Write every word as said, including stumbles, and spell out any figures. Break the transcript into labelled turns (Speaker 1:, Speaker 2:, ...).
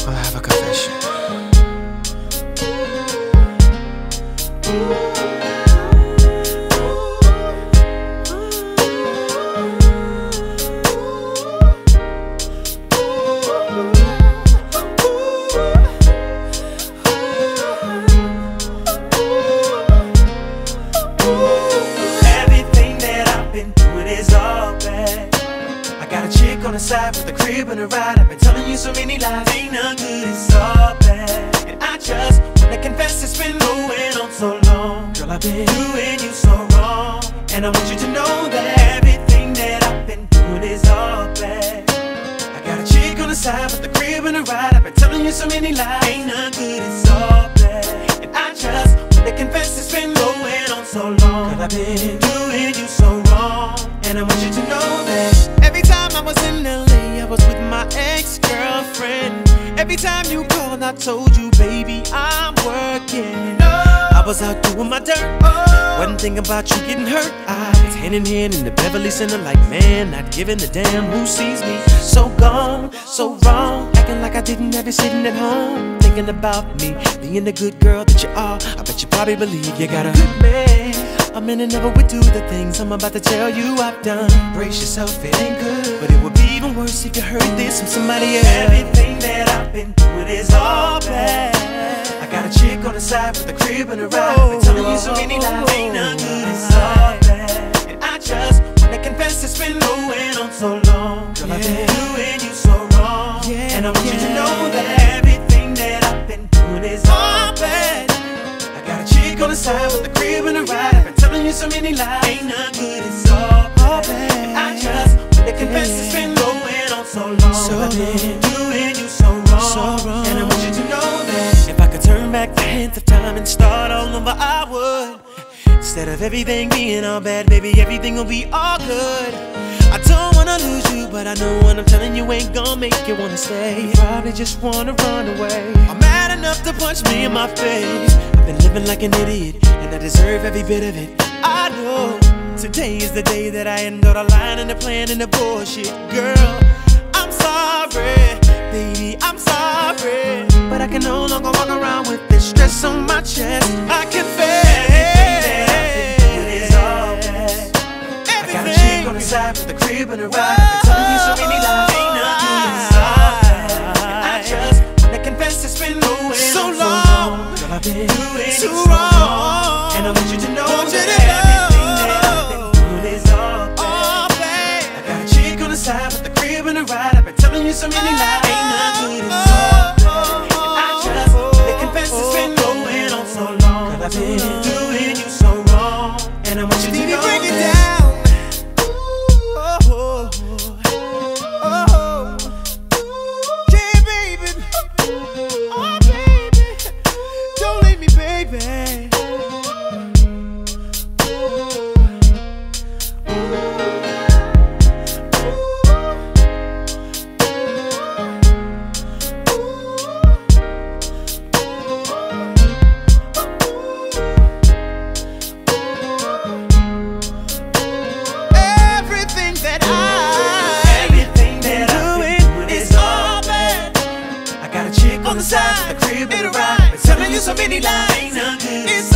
Speaker 1: I have a confession.
Speaker 2: Everything that I've been doing is all bad. I got a chick on the side with a crib and a ride. I've been telling you so many lies, ain't none good, it's all bad. And I just wanna confess it's been going on so long. Girl, I've been doing you so wrong, and I want you to know that everything that I've been doing is all bad. I got a chick on the side with a crib and a ride. I've been telling you so many lies, ain't none good, it's all bad. And I just wanna confess it's been going on so long. Girl, I've been doing you so wrong, and I want you to know that every time I was in L A, I was with my ex-girlfriend. Every time you called, I told you, baby, I'm working. I was out doing my dirt, wasn't thinking about you getting hurt. I was hand in hand in the Beverly Center like, man, not giving a damn who sees me. So gone, so wrong, acting like I didn't have you sitting at home, thinking about me, being the good girl that you are. I bet you probably believe you got a good man. A man never would do the things I'm about to tell you I've done. Brace yourself, it ain't good, but it would be even worse if you heard this from somebody else. Everything that I've been doing is all bad. I got a chick on the side with a crib and a ride. I've been telling you so many lies, ain't none good, it's all bad. And I just wanna confess it's been going on so long. Girl, I've been doing you so wrong, and I want you to know that everything that I've been doing is all bad. I got a chick on the side with a crib and a ride. I've been telling you so many lies, ain't none good, it's all bad. And I just wanna confess it's been going on so long. So I've been doing you so wrong, so wrong, and I want you to know that if I could turn back the hands of time and start all over, I would. Instead of everything being all bad, baby, everything will be all good. I don't wanna lose you, but I know what I'm telling you ain't gonna make you wanna stay. You probably just wanna run away. I'm mad enough to punch me in my face. I've been living like an idiot, and I deserve every bit of it. I know today is the day that I end all the lying and the plan and the bullshit. Girl, I'm sorry, baby, I'm sorry, but I can no longer walk around with this stress on my chest. I confess on the side with a crib and a ride. I've been telling you so many lies, ain't none good, it's all bad. And I just wanna confess it's been going so long. Girl, I've been doing so wrong, and I want you to know that everything that I've been doing is all bad. I got a chick on the side with a crib and a ride. I've been telling you so many lies, ain't none good, it's all bad. And I just wanna confess it's been going on so long. Girl, I've been doing you so wrong, and I want you to know that. On the side of the crib in a ride, been telling you so many lies, ain't none good. It's